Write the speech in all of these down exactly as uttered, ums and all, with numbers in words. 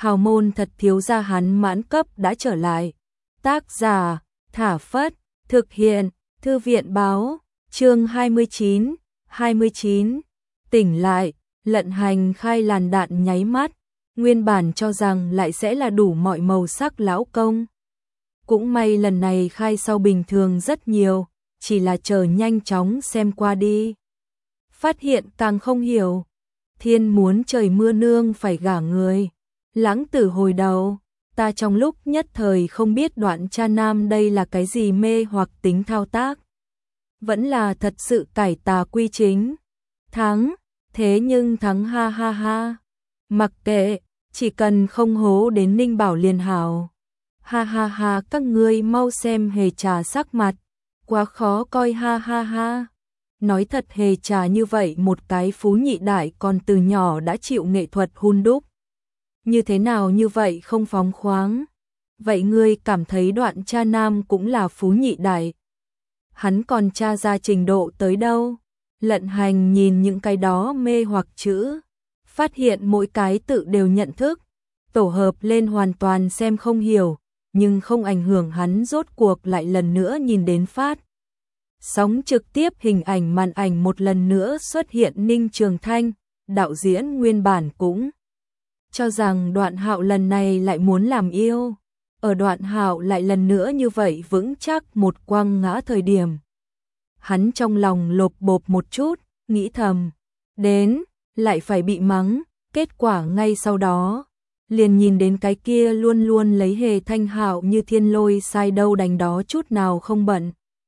hào môn thật thiếu gia hắn mãn cấp đã trở lại. Tác giả, Thả Phất, thực hiện, Thư viện báo, chương hai mươi chín, hai mươi chín, tỉnh lại, Lận Hành khai làn đạn nháy mắt, nguyên bản cho rằng lại sẽ là đủ mọi màu sắc lão công. Cũng may lần này khai sau bình thường rất nhiều, chỉ là chờ nhanh chóng xem qua đi. Phát hiện càng không hiểu, thiên muốn trời mưa nương phải gả người. Lãng tử hồi đầu, ta trong lúc nhất thời không biết Đoạn Cha Nam đây là cái gì mê hoặc tính thao tác. Vẫn là thật sự cải tà quy chính. Thắng, thế nhưng thắng ha ha ha. Mặc kệ, chỉ cần không hố đến Ninh Bảo liền hảo. Ha ha ha, các ngươi mau xem Hề Trà sắc mặt, quá khó coi ha ha ha. Nói thật, Hề Trà như vậy một cái phú nhị đại còn từ nhỏ đã chịu nghệ thuật hun đúc. Như thế nào như vậy không phóng khoáng? Vậy ngươi cảm thấy Đoạn Cha Nam cũng là phú nhị đại? Hắn còn tra ra trình độ tới đâu? Lận Hành nhìn những cái đó mê hoặc chữ, phát hiện mỗi cái tự đều nhận thức, tổ hợp lên hoàn toàn xem không hiểu, nhưng không ảnh hưởng hắn rốt cuộc lại lần nữa nhìn đến phát. Sóng trực tiếp hình ảnh màn ảnh một lần nữa xuất hiện Ninh Trường Thanh, đạo diễn nguyên bản cũng cho rằng Đoạn Hạo lần này lại muốn làm yêu. Ở Đoạn Hạo lại lần nữa như vậy vững chắc một quăng ngã thời điểm. Hắn trong lòng lột bột một chút, nghĩ thầm, đến, lại phải bị mắng, kết quả ngay sau đó. Liền nhìn đến cái kia luôn luôn lấy Hề Thanh Hạo như thiên lôi sai đâu đánh đó chút nào không bận.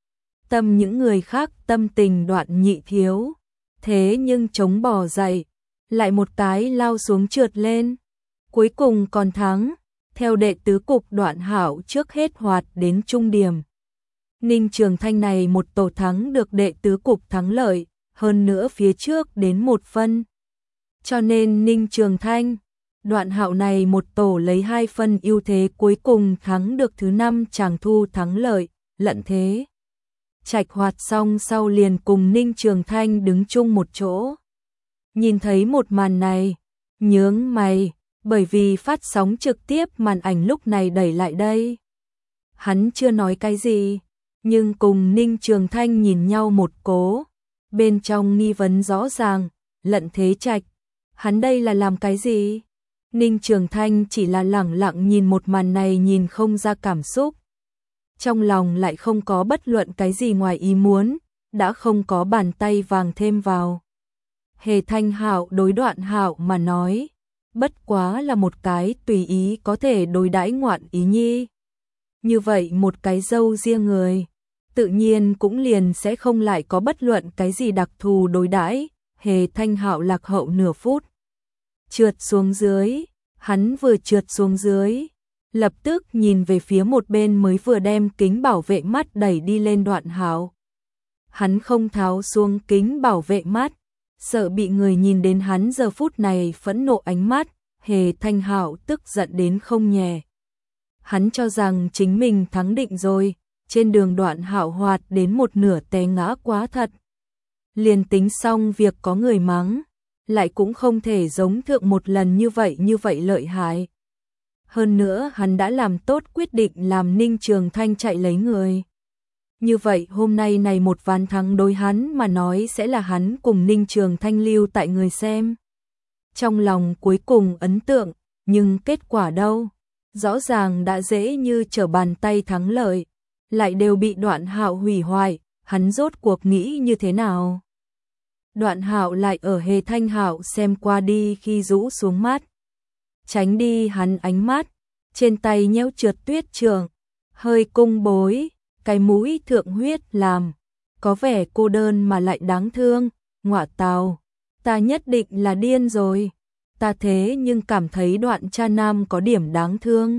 Tâm những người khác tâm tình Đoạn nhị thiếu. Thế nhưng chống bò dậy, lại một cái lao xuống trượt lên. Cuối cùng còn thắng, theo đệ tứ cục Đoạn Hạo trước hết hoạt đến trung điểm. Ninh Trường Thanh này một tổ thắng được đệ tứ cục thắng lợi, hơn nữa phía trước đến một phân. Cho nên Ninh Trường Thanh, Đoạn Hạo này một tổ lấy hai phân ưu thế cuối cùng thắng được thứ năm chàng thu thắng lợi, Lận Thế Trạch hoạt xong sau liền cùng Ninh Trường Thanh đứng chung một chỗ. Nhìn thấy một màn này, nhướng mày, bởi vì phát sóng trực tiếp màn ảnh lúc này đẩy lại đây. Hắn chưa nói cái gì, nhưng cùng Ninh Trường Thanh nhìn nhau một cố, bên trong nghi vấn rõ ràng, Lận Thế Trạch, hắn đây là làm cái gì? Ninh Trường Thanh chỉ là lẳng lặng nhìn một màn này, nhìn không ra cảm xúc. Trong lòng lại không có bất luận cái gì ngoài ý muốn, đã không có bàn tay vàng thêm vào. Hề Thanh Hạo đối Đoạn Hạo mà nói, bất quá là một cái tùy ý có thể đối đãi ngoạn ý nhi. Như vậy một cái dâu riêng người, tự nhiên cũng liền sẽ không lại có bất luận cái gì đặc thù đối đãi. Hề Thanh Hạo lạc hậu nửa phút, trượt xuống dưới, hắn vừa trượt xuống dưới, lập tức nhìn về phía một bên mới vừa đem kính bảo vệ mắt đẩy đi lên Đoạn Hạo. Hắn không tháo xuống kính bảo vệ mắt, sợ bị người nhìn đến hắn giờ phút này phẫn nộ ánh mắt. Hề Thanh Hạo tức giận đến không nhẹ. Hắn cho rằng chính mình thắng định rồi, trên đường Đoạn Hạo hoạt đến một nửa té ngã quá thật. Liền tính xong việc có người mắng, lại cũng không thể giống thượng một lần như vậy như vậy lợi hại. Hơn nữa hắn đã làm tốt quyết định làm Ninh Trường Thanh chạy lấy người. Như vậy hôm nay này một ván thắng đối hắn mà nói sẽ là hắn cùng Ninh Trường Thanh lưu tại người xem. Trong lòng cuối cùng ấn tượng, nhưng kết quả đâu? Rõ ràng đã dễ như trở bàn tay thắng lợi, lại đều bị Đoạn Hạo hủy hoại, hắn rốt cuộc nghĩ như thế nào? Đoạn Hạo lại ở Hề Thanh Hạo xem qua đi khi rũ xuống mắt, tránh đi hắn ánh mắt, trên tay nhéo trượt tuyết trường, hơi cung bối, cái mũi thượng huyết làm, có vẻ cô đơn mà lại đáng thương. Ngọa tào, ta nhất định là điên rồi, ta thế nhưng cảm thấy Đoạn Cha Nam có điểm đáng thương.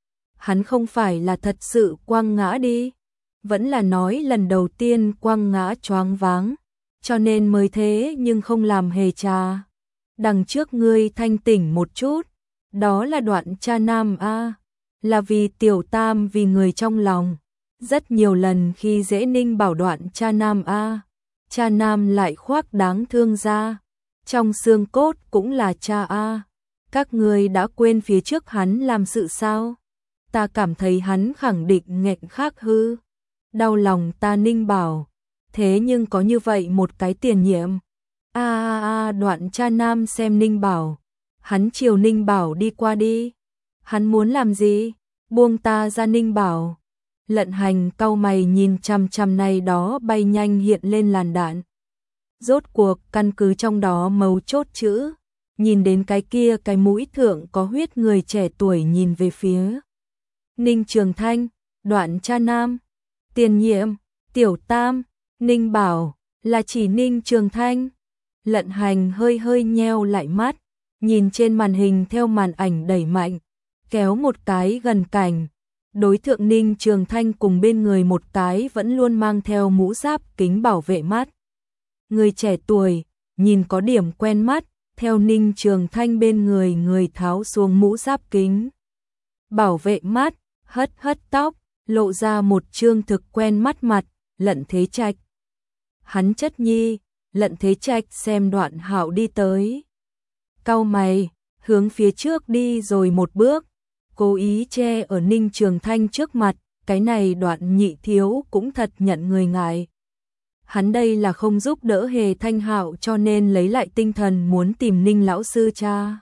Hắn không phải là thật sự quăng ngã đi, vẫn là nói lần đầu tiên quăng ngã choáng váng, cho nên mới thế nhưng không làm Hề Trà. Đằng trước ngươi thanh tỉnh một chút, đó là Đoạn Cha Nam a, là vì tiểu tam vì người trong lòng, rất nhiều lần khi dễ Ninh bảo Đoạn Cha Nam a, Cha Nam lại khoác đáng thương ra, trong xương cốt cũng là cha a. Các ngươi đã quên phía trước hắn làm sự sao? Ta cảm thấy hắn khẳng định nghẹn khác hư. Đau lòng ta Ninh Bảo. Thế nhưng có như vậy một cái tiền nhiệm. A a a Đoạn Cha Nam xem Ninh Bảo. Hắn chiều Ninh Bảo đi qua đi. Hắn muốn làm gì? Buông ta ra Ninh Bảo. Lận Hành cau mày nhìn chằm chằm này đó bay nhanh hiện lên làn đạn. Rốt cuộc căn cứ trong đó mấu chốt chữ. Nhìn đến cái kia cái mũi thượng có huyết người trẻ tuổi nhìn về phía Ninh Trường Thanh, Đoạn Cha Nam, tiền nhiệm, Tiểu Tam, Ninh Bảo, là chỉ Ninh Trường Thanh. Lận Hành hơi hơi nheo lại mắt, nhìn trên màn hình theo màn ảnh đẩy mạnh, kéo một cái gần cảnh. Đối tượng Ninh Trường Thanh cùng bên người một cái vẫn luôn mang theo mũ giáp kính bảo vệ mắt. Người trẻ tuổi, nhìn có điểm quen mắt, theo Ninh Trường Thanh bên người người tháo xuống mũ giáp kính. Bảo vệ mắt, hất hất tóc, lộ ra một trương thực quen mắt mặt, Lận Thế Trạch. Hắn chất nhi, Lận Thế Trạch xem Đoạn Hạo đi tới. Cau mày, hướng phía trước đi rồi một bước, cố ý che ở Ninh Trường Thanh trước mặt, cái này Đoạn nhị thiếu cũng thật nhận người ngại. Hắn đây là không giúp đỡ Hề Thanh Hạo cho nên lấy lại tinh thần muốn tìm Ninh lão sư cha.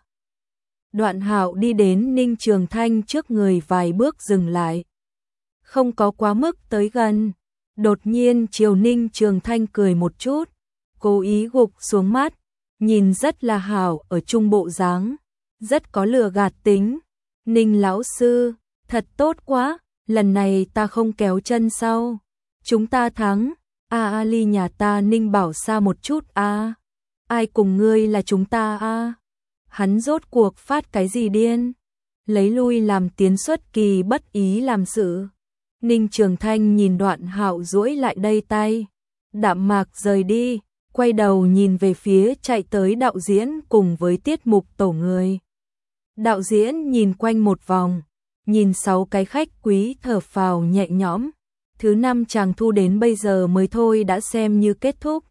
Đoạn Hạo đi đến Ninh Trường Thanh trước người vài bước dừng lại. Không có quá mức tới gần, đột nhiên chiều Ninh Trường Thanh cười một chút, cố ý gục xuống mắt, nhìn rất là hảo ở trung bộ dáng, rất có lừa gạt tính. Ninh lão sư, thật tốt quá, lần này ta không kéo chân sau. Chúng ta thắng. A a ly nhà ta Ninh Bảo xa một chút a. À. Ai cùng ngươi là chúng ta a? À. Hắn rốt cuộc phát cái gì điên? Lấy lui làm tiến xuất kỳ bất ý làm sự. Ninh Trường Thanh nhìn Đoạn Hạo duỗi lại đây tay, đạm mạc rời đi, quay đầu nhìn về phía chạy tới đạo diễn cùng với tiết mục tổ người. Đạo diễn nhìn quanh một vòng, nhìn sáu cái khách quý thở phào nhẹ nhõm. Thứ năm chàng thu đến bây giờ mới thôi đã xem như kết thúc.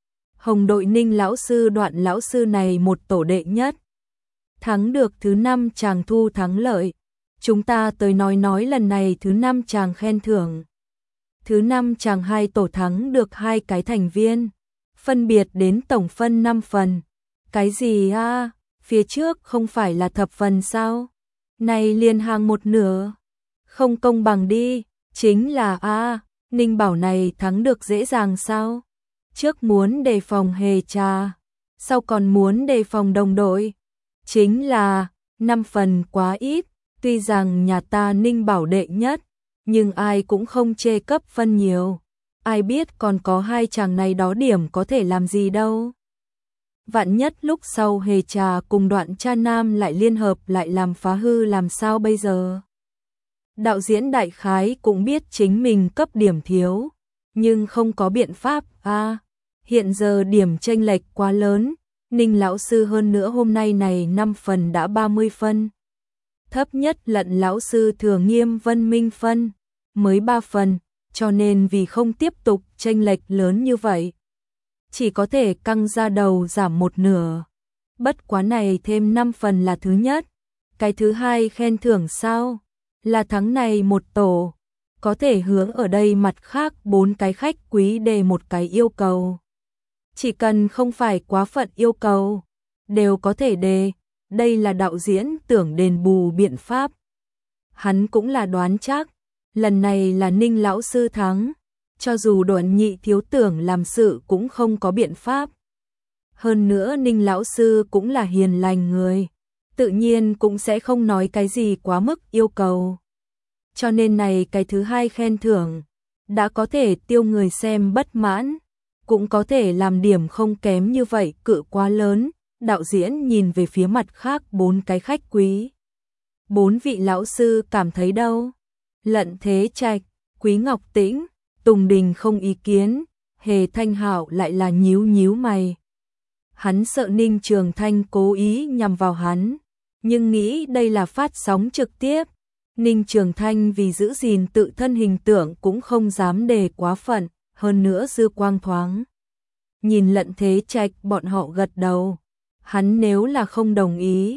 Hồng đội Ninh lão sư Đoạn lão sư này một tổ đệ nhất. Thắng được thứ năm chàng thu thắng lợi. Chúng ta tới nói nói lần này thứ năm chàng khen thưởng. Thứ năm chàng hai tổ thắng được hai cái thành viên. Phân biệt đến tổng phân năm phần. Cái gì a? À? Phía trước không phải là thập phần sao? Này liền hàng một nửa. Không công bằng đi. Chính là a à, Ninh Bảo này thắng được dễ dàng sao? Trước muốn đề phòng Hề Trà, sau còn muốn đề phòng đồng đội. Chính là năm phần quá ít, tuy rằng nhà ta Ninh Bảo đệ nhất, nhưng ai cũng không chê cấp phân nhiều. Ai biết còn có hai chàng này đó điểm có thể làm gì đâu. Vạn nhất lúc sau Hề Trà cùng Đoạn Cha Nam lại liên hợp lại làm phá hư làm sao bây giờ? Đạo diễn đại khái cũng biết chính mình cấp điểm thiếu, nhưng không có biện pháp a. À, hiện giờ điểm chênh lệch quá lớn, Ninh lão sư hơn nữa hôm nay này năm phần đã ba mươi phân. Thấp nhất Lận lão sư Thừa Nghiêm Vân Minh phân mới ba phần, cho nên vì không tiếp tục chênh lệch lớn như vậy, chỉ có thể căng ra đầu giảm một nửa. Bất quá này thêm năm phần là thứ nhất, cái thứ hai khen thưởng sao? Là tháng này một tổ, có thể hướng ở đây mặt khác bốn cái khách quý đề một cái yêu cầu. Chỉ cần không phải quá phận yêu cầu, đều có thể đề, đây là đạo diễn tưởng đền bù biện pháp. Hắn cũng là đoán chắc, lần này là Ninh lão sư thắng, cho dù Đoạn nhị thiếu tưởng làm sự cũng không có biện pháp. Hơn nữa Ninh lão sư cũng là hiền lành người, tự nhiên cũng sẽ không nói cái gì quá mức yêu cầu. Cho nên này cái thứ hai khen thưởng, đã có thể tiêu người xem bất mãn, cũng có thể làm điểm không kém như vậy cự quá lớn. Đạo diễn nhìn về phía mặt khác bốn cái khách quý. Bốn vị lão sư cảm thấy đâu? Lận Thế Trạch, Quý Ngọc Tĩnh, Tùng Đình không ý kiến, Hề Thanh Hạo lại là nhíu nhíu mày. Hắn sợ Ninh Trường Thanh cố ý nhằm vào hắn, nhưng nghĩ đây là phát sóng trực tiếp. Ninh Trường Thanh vì giữ gìn tự thân hình tượng cũng không dám đề quá phận, hơn nữa dư quang thoáng. Nhìn Lận Thế Trạch bọn họ gật đầu, hắn nếu là không đồng ý,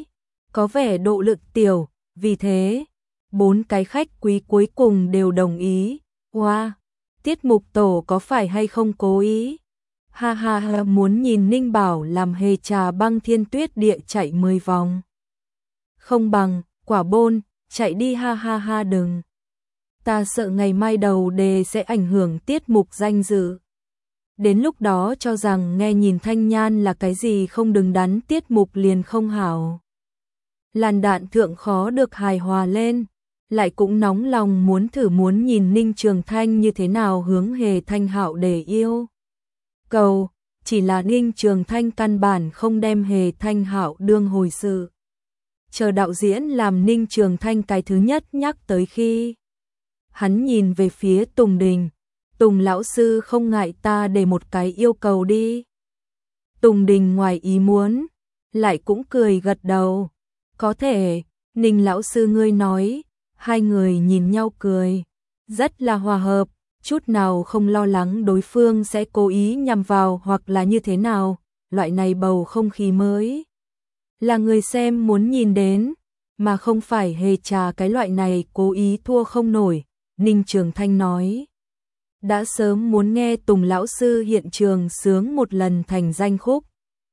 có vẻ độ lực tiểu, vì thế, bốn cái khách quý cuối cùng đều đồng ý. Wow, tiết mục tổ có phải hay không cố ý? Ha ha ha, muốn nhìn Ninh Bảo làm hề trà băng thiên tuyết địa chạy mười vòng. Không bằng, quả bôn, chạy đi ha ha ha đừng. Ta sợ ngày mai đầu đề sẽ ảnh hưởng tiết mục danh dự. Đến lúc đó cho rằng nghe nhìn thanh nhan là cái gì không đứng đắn tiết mục liền không hảo. Làn đạn thượng khó được hài hòa lên, lại cũng nóng lòng muốn thử muốn nhìn Ninh Trường Thanh như thế nào hướng Hề Thanh Hạo để yêu. Cầu, chỉ là Ninh Trường Thanh căn bản không đem Hề Thanh Hạo đương hồi sự. Chờ đạo diễn làm Ninh Trường Thanh cái thứ nhất nhắc tới khi hắn nhìn về phía Tùng Đình, Tùng lão sư không ngại ta để một cái yêu cầu đi. Tùng Đình ngoài ý muốn, lại cũng cười gật đầu. Có thể, Ninh lão sư ngươi nói, hai người nhìn nhau cười, rất là hòa hợp, chút nào không lo lắng đối phương sẽ cố ý nhằm vào hoặc là như thế nào, loại này bầu không khí mới. Là người xem muốn nhìn đến, mà không phải hề trà cái loại này cố ý thua không nổi, Ninh Trường Thanh nói. Đã sớm muốn nghe Tùng lão sư hiện trường sướng một lần thành danh khúc.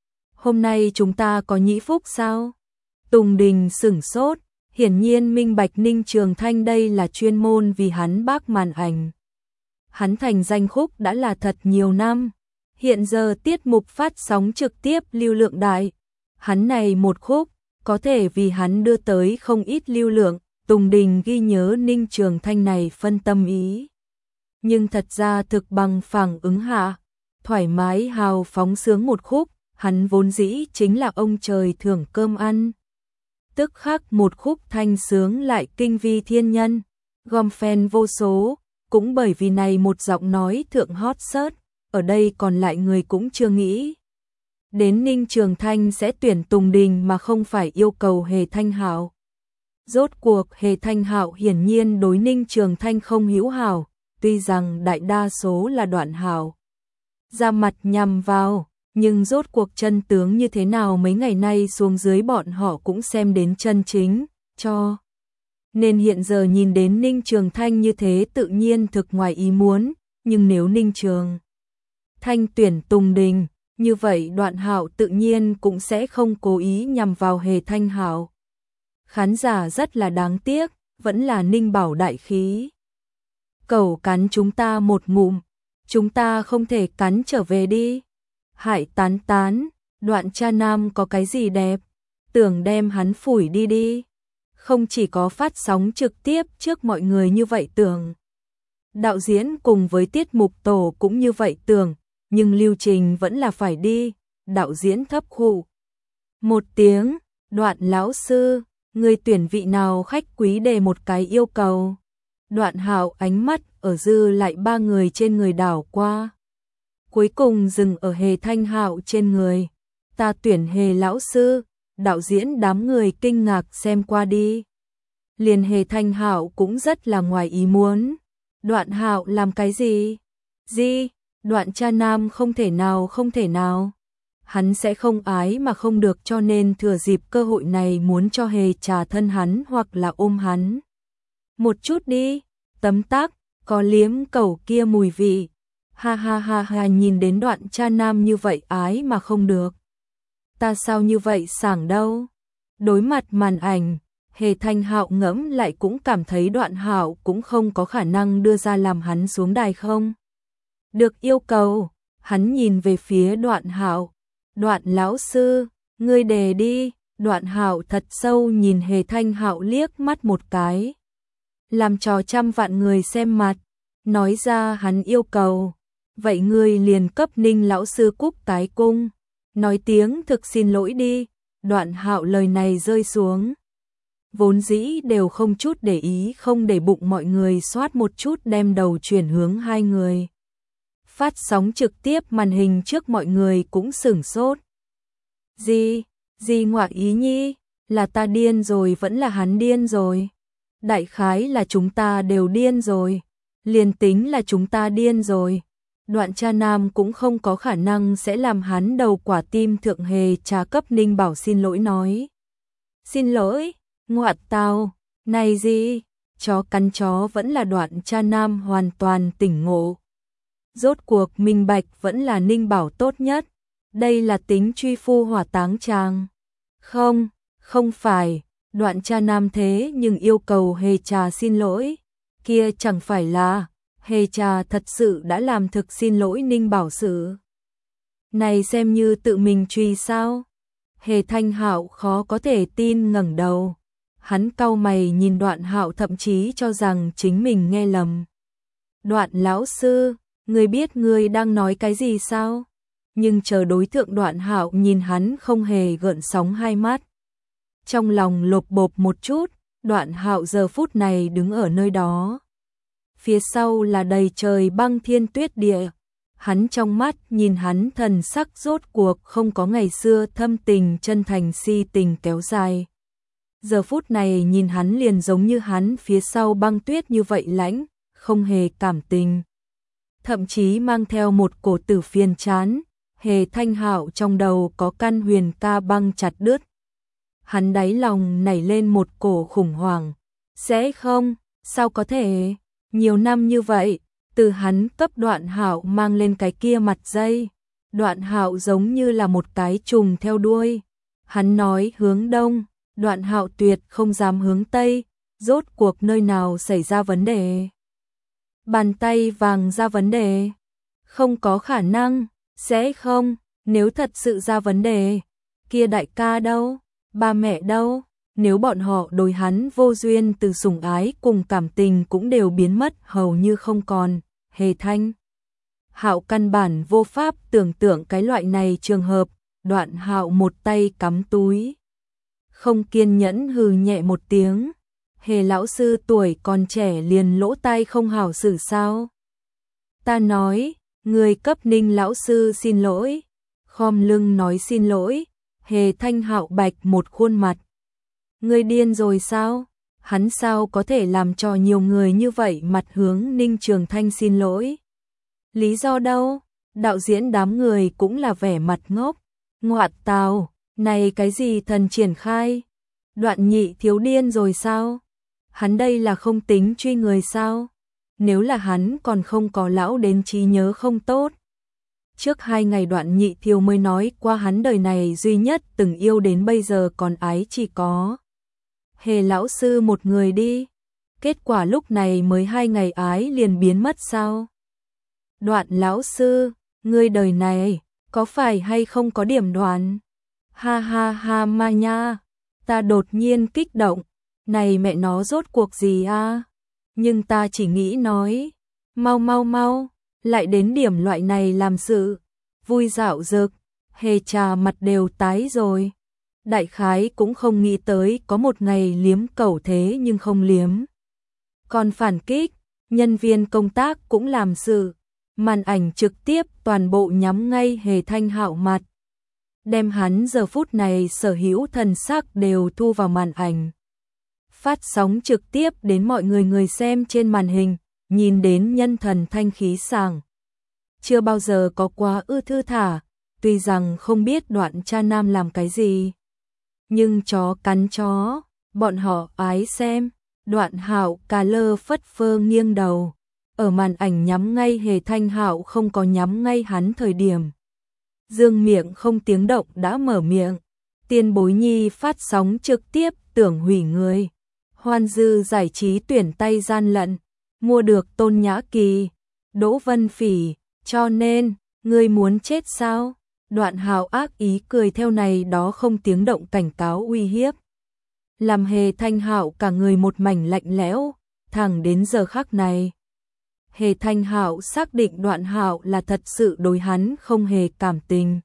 Hôm nay chúng ta có nhĩ phúc sao? Tùng Đình sửng sốt, hiển nhiên minh bạch Ninh Trường Thanh đây là chuyên môn vì hắn bác màn ảnh. Hắn thành danh khúc đã là thật nhiều năm, hiện giờ tiết mục phát sóng trực tiếp lưu lượng đại. Hắn này một khúc, có thể vì hắn đưa tới không ít lưu lượng, Tùng Đình ghi nhớ Ninh Trường Thanh này phân tâm ý. Nhưng thật ra thực bằng phẳng ứng hạ, thoải mái hào phóng sướng một khúc, hắn vốn dĩ chính là ông trời thưởng cơm ăn. Tức khắc một khúc thanh sướng lại kinh vi thiên nhân, gom fan vô số, cũng bởi vì này một giọng nói thượng hot search, ở đây còn lại người cũng chưa nghĩ. Đến Ninh Trường Thanh sẽ tuyển Tùng Đình mà không phải yêu cầu Hề Thanh Hạo. Rốt cuộc Hề Thanh Hạo hiển nhiên đối Ninh Trường Thanh không hữu hảo, tuy rằng đại đa số là Đoạn Hảo ra mặt nhằm vào, nhưng rốt cuộc chân tướng như thế nào mấy ngày nay xuống dưới bọn họ cũng xem đến chân chính, cho. Nên hiện giờ nhìn đến Ninh Trường Thanh như thế tự nhiên thực ngoài ý muốn, nhưng nếu Ninh Trường Thanh tuyển Tùng Đình, như vậy Đoạn Hạo tự nhiên cũng sẽ không cố ý nhằm vào Hề Thanh Hạo. Khán giả rất là đáng tiếc, vẫn là Ninh Bảo đại khí. Cẩu cắn chúng ta một ngụm, chúng ta không thể cắn trở về đi. Hại tán tán, Đoạn cha nam có cái gì đẹp, tưởng đem hắn phủi đi đi. Không chỉ có phát sóng trực tiếp trước mọi người như vậy tưởng. Đạo diễn cùng với tiết mục tổ cũng như vậy tưởng, nhưng lưu trình vẫn là phải đi. Đạo diễn thấp khụ một tiếng, Đoạn lão sư, người tuyển vị nào khách quý đề một cái yêu cầu. Đoạn Hạo ánh mắt ở dư lại ba người trên người đảo qua. Cuối cùng dừng ở Hề Thanh Hạo trên người. Ta tuyển Hề lão sư, đạo diễn đám người kinh ngạc xem qua đi. Liền Hề Thanh Hạo cũng rất là ngoài ý muốn. Đoạn Hạo làm cái gì? Gì? Đoạn cha nam không thể nào không thể nào. Hắn sẽ không ái mà không được cho nên thừa dịp cơ hội này muốn cho Hề trà thân hắn hoặc là ôm hắn. Một chút đi, tấm tắc, có liếm cẩu kia mùi vị. Ha ha ha ha nhìn đến Đoạn cha nam như vậy ái mà không được. Ta sao như vậy sảng đâu. Đối mặt màn ảnh, Hề Thanh Hạo ngẫm lại cũng cảm thấy Đoạn Hạo cũng không có khả năng đưa ra làm hắn xuống đài không. Được yêu cầu, hắn nhìn về phía Đoạn Hạo. Đoạn lão sư, ngươi đề đi. Đoạn Hạo thật sâu nhìn Hề Thanh Hạo liếc mắt một cái. Làm trò trăm vạn người xem mặt, nói ra hắn yêu cầu. Vậy ngươi liền cấp Ninh lão sư cúc cái cung, nói tiếng thực xin lỗi đi. Đoạn Hạo lời này rơi xuống. Vốn dĩ đều không chút để ý không để bụng mọi người xoát một chút đem đầu chuyển hướng hai người. Phát sóng trực tiếp màn hình trước mọi người cũng sửng sốt. Gì? Gì ngoại ý nhi? Là ta điên rồi vẫn là hắn điên rồi? Đại khái là chúng ta đều điên rồi. Liền tính là chúng ta điên rồi. Đoạn cha nam cũng không có khả năng sẽ làm hắn đầu quả tim thượng Hề trà cấp Ninh Bảo xin lỗi nói. Xin lỗi, ngoại tào, này gì? Chó cắn chó vẫn là Đoạn Cha Nam hoàn toàn tỉnh ngộ. Rốt cuộc minh bạch vẫn là Ninh Bảo tốt nhất. Đây là tính truy phu hỏa táng chàng. Không, không phải, Đoạn Cha Nam thế nhưng yêu cầu Hề Trà xin lỗi. Kia chẳng phải là, Hề Trà thật sự đã làm thực xin lỗi Ninh Bảo sự. Này xem như tự mình truy sao? Hề Thanh Hạo khó có thể tin ngẩng đầu. Hắn cau mày nhìn Đoạn Hạo thậm chí cho rằng chính mình nghe lầm. Đoạn lão sư, ngươi biết ngươi đang nói cái gì sao? Nhưng chờ đối tượng Đoạn Hạo nhìn hắn không hề gợn sóng hai mắt. Trong lòng lột bột một chút, Đoạn Hạo giờ phút này đứng ở nơi đó. Phía sau là đầy trời băng thiên tuyết địa. Hắn trong mắt nhìn hắn thần sắc rốt cuộc không có ngày xưa thâm tình chân thành si tình kéo dài. Giờ phút này nhìn hắn liền giống như hắn phía sau băng tuyết như vậy lãnh, không hề cảm tình. Thậm chí mang theo một cổ tử phiền chán, Hề Thanh Hạo trong đầu có căn huyền ca băng chặt đứt. Hắn đáy lòng nảy lên một cổ khủng hoảng. Sẽ không, sao có thể, nhiều năm như vậy, từ hắn cấp Đoạn Hạo mang lên cái kia mặt dây. Đoạn Hạo giống như là một cái trùng theo đuôi. Hắn nói hướng đông, Đoạn Hạo tuyệt không dám hướng tây, rốt cuộc nơi nào xảy ra vấn đề. Bàn tay vàng ra vấn đề. Không có khả năng, sẽ không, nếu thật sự ra vấn đề. Kia đại ca đâu, ba mẹ đâu, nếu bọn họ đối hắn vô duyên từ sủng ái cùng cảm tình cũng đều biến mất hầu như không còn. Hề Thanh Hạo căn bản vô pháp tưởng tượng cái loại này trường hợp. Đoạn Hạo một tay cắm túi, không kiên nhẫn hừ nhẹ một tiếng. Hề lão sư tuổi còn trẻ liền lỗ tai không hảo xử sao? Ta nói, người cấp Ninh lão sư xin lỗi. Khom lưng nói xin lỗi. Hề Thanh Hạo bạch một khuôn mặt. Ngươi điên rồi sao? Hắn sao có thể làm cho nhiều người như vậy mặt hướng Ninh Trường Thanh xin lỗi? Lý do đâu? Đạo diễn đám người cũng là vẻ mặt ngốc. Ngoạn tào, này cái gì thần triển khai? Đoạn Nhị thiếu điên rồi sao? Hắn đây là không tính truy người sao? Nếu là hắn còn không có lão đến trí nhớ không tốt. Trước hai ngày Đoạn Nhị thiếu mới nói qua hắn đời này duy nhất từng yêu đến bây giờ còn ái chỉ có Hề lão sư một người đi. Kết quả lúc này mới hai ngày ái liền biến mất sao? Đoạn lão sư, ngươi đời này có phải hay không có điểm đoạn? Ha ha ha ma nha, ta đột nhiên kích động, này mẹ nó rốt cuộc gì a? Nhưng ta chỉ nghĩ nói, mau mau mau, lại đến điểm loại này làm sự, vui dạo dực, Hề Trà mặt đều tái rồi. Đại khái cũng không nghĩ tới có một ngày liếm cẩu thế nhưng không liếm. Còn phản kích, nhân viên công tác cũng làm sự, màn ảnh trực tiếp toàn bộ nhắm ngay Hề Thanh Hạo mặt. Đem hắn giờ phút này sở hữu thần sắc đều thu vào màn ảnh. Phát sóng trực tiếp đến mọi người người xem trên màn hình, nhìn đến nhân thần thanh khí sảng. Chưa bao giờ có quá ư thư thả, tuy rằng không biết Đoạn Cha Nam làm cái gì. Nhưng chó cắn chó, bọn họ ái xem. Đoạn Hạo cà lơ phất phơ nghiêng đầu. Ở màn ảnh nhắm ngay Hề Thanh Hạo không có nhắm ngay hắn thời điểm. Dương miệng không tiếng động đã mở miệng. Tiên Bối Nhi phát sóng trực tiếp tưởng hủy người. Hoan Dư giải trí tuyển tay gian lận. Mua được Tôn Nhã Kỳ, Đỗ Vân Phỉ, cho nên, ngươi muốn chết sao? Đoạn Hạo ác ý cười theo này đó không tiếng động cảnh cáo uy hiếp. Làm Hề Thanh Hạo cả người một mảnh lạnh lẽo, thẳng đến giờ khắc này. Hề Thanh Hạo xác định Đoạn Hạo là thật sự đối hắn không hề cảm tình.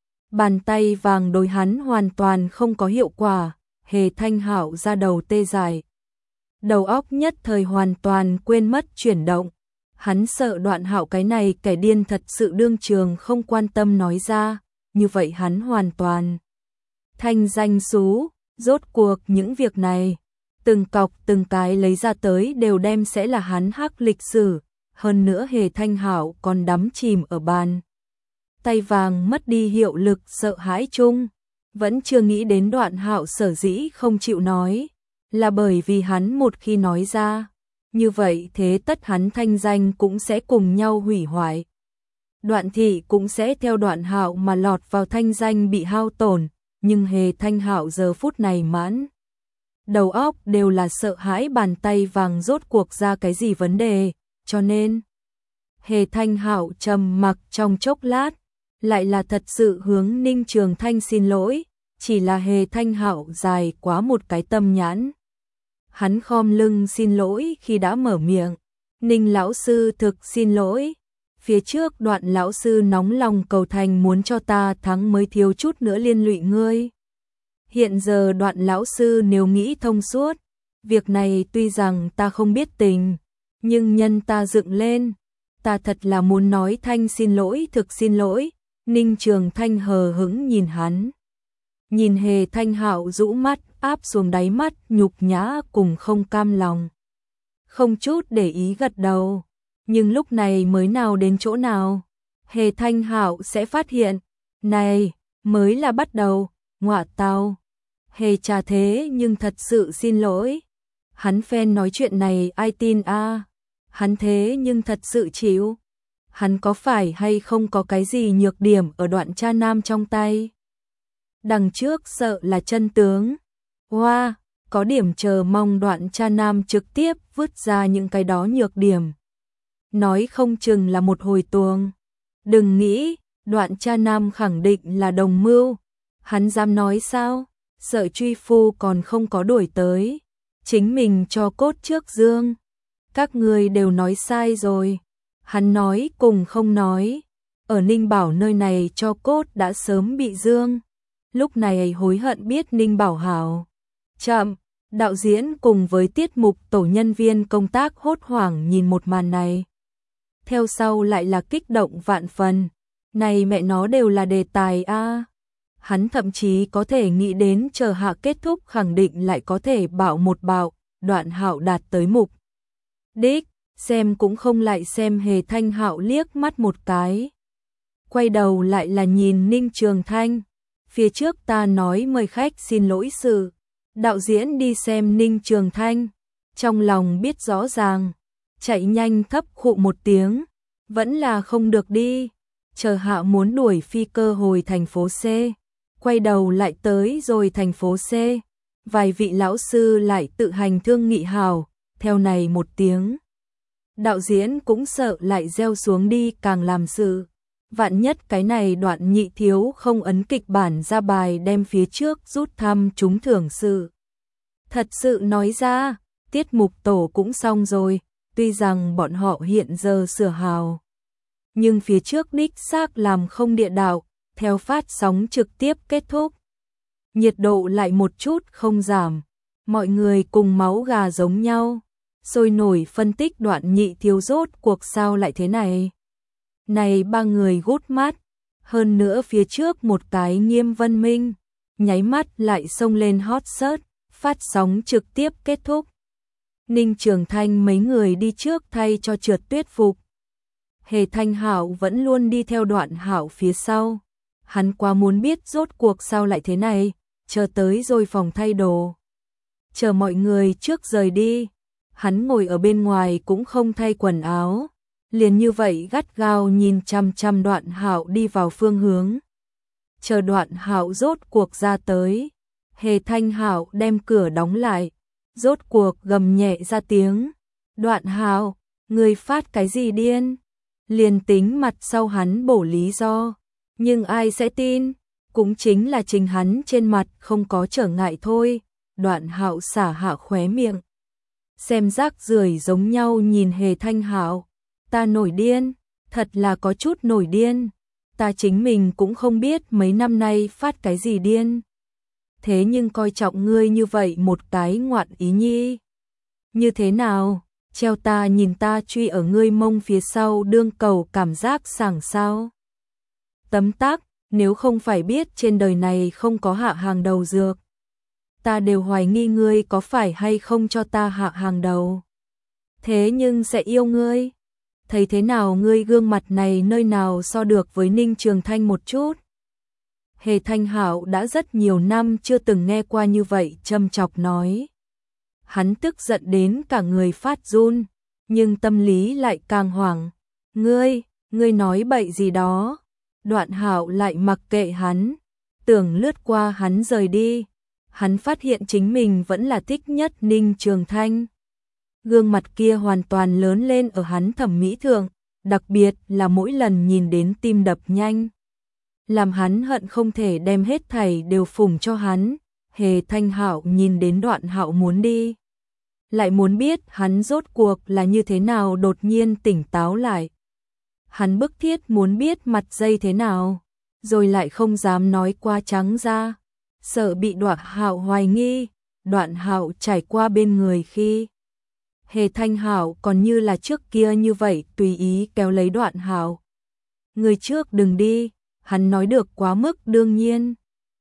Bàn tay vàng đối hắn hoàn toàn không có hiệu quả, Hề Thanh Hạo ra đầu tê dại. Đầu óc nhất thời hoàn toàn quên mất chuyển động. Hắn sợ Đoạn Hạo cái này kẻ điên thật sự đương trường không quan tâm nói ra, như vậy hắn hoàn toàn thanh danh xú. Rốt cuộc những việc này, từng cọc từng cái lấy ra tới đều đem sẽ là hắn hắc lịch sử. Hơn nữa Hề Thanh Hạo còn đắm chìm ở bàn tay vàng mất đi hiệu lực sợ hãi chung. Vẫn chưa nghĩ đến Đoạn Hạo sở dĩ không chịu nói, là bởi vì hắn một khi nói ra, như vậy thế tất hắn thanh danh cũng sẽ cùng nhau hủy hoại. Đoạn Thị cũng sẽ theo Đoạn Hạo mà lọt vào thanh danh bị hao tổn, nhưng Hề Thanh Hạo giờ phút này mãn đầu óc đều là sợ hãi bàn tay vàng rốt cuộc ra cái gì vấn đề, cho nên Hề Thanh Hạo trầm mặc trong chốc lát, lại là thật sự hướng Ninh Trường Thanh xin lỗi, chỉ là Hề Thanh Hạo dài quá một cái tâm nhãn. Hắn khom lưng xin lỗi khi đã mở miệng, Ninh lão sư thực xin lỗi, phía trước Đoạn lão sư nóng lòng cầu thành muốn cho ta thắng mới thiếu chút nữa liên lụy ngươi. Hiện giờ Đoạn lão sư nếu nghĩ thông suốt, việc này tuy rằng ta không biết tình, nhưng nhân ta dựng lên, ta thật là muốn nói thanh xin lỗi, thực xin lỗi. Ninh Trường Thanh hờ hững nhìn hắn. Nhìn Hề Thanh Hạo rũ mắt, áp xuống đáy mắt, nhục nhã cùng không cam lòng. Không chút để ý gật đầu, nhưng lúc này mới nào đến chỗ nào, Hề Thanh Hạo sẽ phát hiện, này, mới là bắt đầu, ngọa tao. Hề trà thế nhưng thật sự xin lỗi. Hắn phen nói chuyện này ai tin a? À? Hắn thế nhưng thật sự chịu. Hắn có phải hay không có cái gì nhược điểm ở Đoạn cha nam trong tay? Đằng trước sợ là chân tướng. Hoa, wow, có điểm chờ mong Đoạn cha nam trực tiếp vứt ra những cái đó nhược điểm. Nói không chừng là một hồi tuồng. Đừng nghĩ, Đoạn cha nam khẳng định là đồng mưu. Hắn dám nói sao? Sợ truy phu còn không có đuổi tới. Chính mình cho cốt trước dương. Các người đều nói sai rồi. Hắn nói cùng không nói. Ở Ninh Bảo nơi này cho cốt đã sớm bị dương. Lúc này hối hận biết Ninh Bảo hảo. Chậm, đạo diễn cùng với tiết mục tổ nhân viên công tác hốt hoảng nhìn một màn này. Theo sau lại là kích động vạn phần. Này mẹ nó đều là đề tài a. À. Hắn thậm chí có thể nghĩ đến chờ hạ kết thúc khẳng định lại có thể bảo một bảo, Đoạn Hạo đạt tới mục đích, xem cũng không lại xem Hề Thanh Hạo liếc mắt một cái. Quay đầu lại là nhìn Ninh Trường Thanh, phía trước ta nói mời khách xin lỗi sự, đạo diễn đi xem Ninh Trường Thanh, trong lòng biết rõ ràng, chạy nhanh thấp khụ một tiếng, vẫn là không được đi, chờ hạ muốn đuổi phi cơ hồi thành phố C. Quay đầu lại tới rồi thành phố C, vài vị lão sư lại tự hành thương nghị hào, theo này một tiếng. Đạo diễn cũng sợ lại gieo xuống đi càng làm sự. Vạn nhất cái này Đoạn nhị thiếu không ấn kịch bản ra bài đem phía trước rút thăm trúng thưởng sự. Thật sự nói ra, tiết mục tổ cũng xong rồi, tuy rằng bọn họ hiện giờ sửa hào. Nhưng phía trước đích xác làm không địa đạo. Theo phát sóng trực tiếp kết thúc, nhiệt độ lại một chút không giảm, mọi người cùng máu gà giống nhau, sôi nổi phân tích Đoạn nhị thiếu rốt cuộc sao lại thế này. Này ba người gút mắt, hơn nữa phía trước một cái Nghiêm Vân Minh, nháy mắt lại xông lên hot search, phát sóng trực tiếp kết thúc. Ninh Trường Thanh mấy người đi trước thay cho trượt tuyết phục. Hề Thanh Hạo vẫn luôn đi theo Đoạn Hạo phía sau. Hắn quá muốn biết rốt cuộc sao lại thế này, chờ tới rồi phòng thay đồ. Chờ mọi người trước rời đi, hắn ngồi ở bên ngoài cũng không thay quần áo, liền như vậy gắt gao nhìn chăm chăm Đoạn Hạo đi vào phương hướng. Chờ Đoạn Hạo rốt cuộc ra tới, Hề Thanh Hạo đem cửa đóng lại, rốt cuộc gầm nhẹ ra tiếng, Đoạn Hạo, người phát cái gì điên? Liền tính mặt sau hắn bổ lý do. Nhưng ai sẽ tin, cũng chính là chính hắn trên mặt không có trở ngại thôi. Đoạn Hạo xả hạ khóe miệng, xem rác rưởi giống nhau nhìn Hề Thanh Hạo, ta nổi điên, thật là có chút nổi điên, ta chính mình cũng không biết mấy năm nay phát cái gì điên. Thế nhưng coi trọng ngươi như vậy một cái ngoạn ý nhi. Như thế nào, treo ta nhìn ta truy ở ngươi mông phía sau đương cầu cảm giác sảng sao. Tấm tắc, nếu không phải biết trên đời này không có hạ hàng đầu dược, ta đều hoài nghi ngươi có phải hay không cho ta hạ hàng đầu. Thế nhưng sẽ yêu ngươi. Thấy thế nào ngươi gương mặt này nơi nào so được với Ninh Trường Thanh một chút. Hề Thanh Hạo đã rất nhiều năm chưa từng nghe qua như vậy châm chọc nói. Hắn tức giận đến cả người phát run, nhưng tâm lý lại càng hoảng. Ngươi, ngươi nói bậy gì đó? Đoạn Hạo lại mặc kệ hắn, tưởng lướt qua hắn rời đi. Hắn phát hiện chính mình vẫn là thích nhất Ninh Trường Thanh. Gương mặt kia hoàn toàn lớn lên ở hắn thẩm mỹ thượng, đặc biệt là mỗi lần nhìn đến tim đập nhanh. Làm hắn hận không thể đem hết thảy đều phủng cho hắn. Hề Thanh Hạo nhìn đến Đoạn Hạo muốn đi, lại muốn biết hắn rốt cuộc là như thế nào, đột nhiên tỉnh táo lại. Hắn bức thiết muốn biết mặt dây thế nào, rồi lại không dám nói qua trắng ra, sợ bị Đoạn Hạo hoài nghi. Đoạn Hạo trải qua bên người khi Hề Thanh Hạo còn như là trước kia như vậy tùy ý kéo lấy Đoạn Hạo. Người trước đừng đi, hắn nói được quá mức đương nhiên.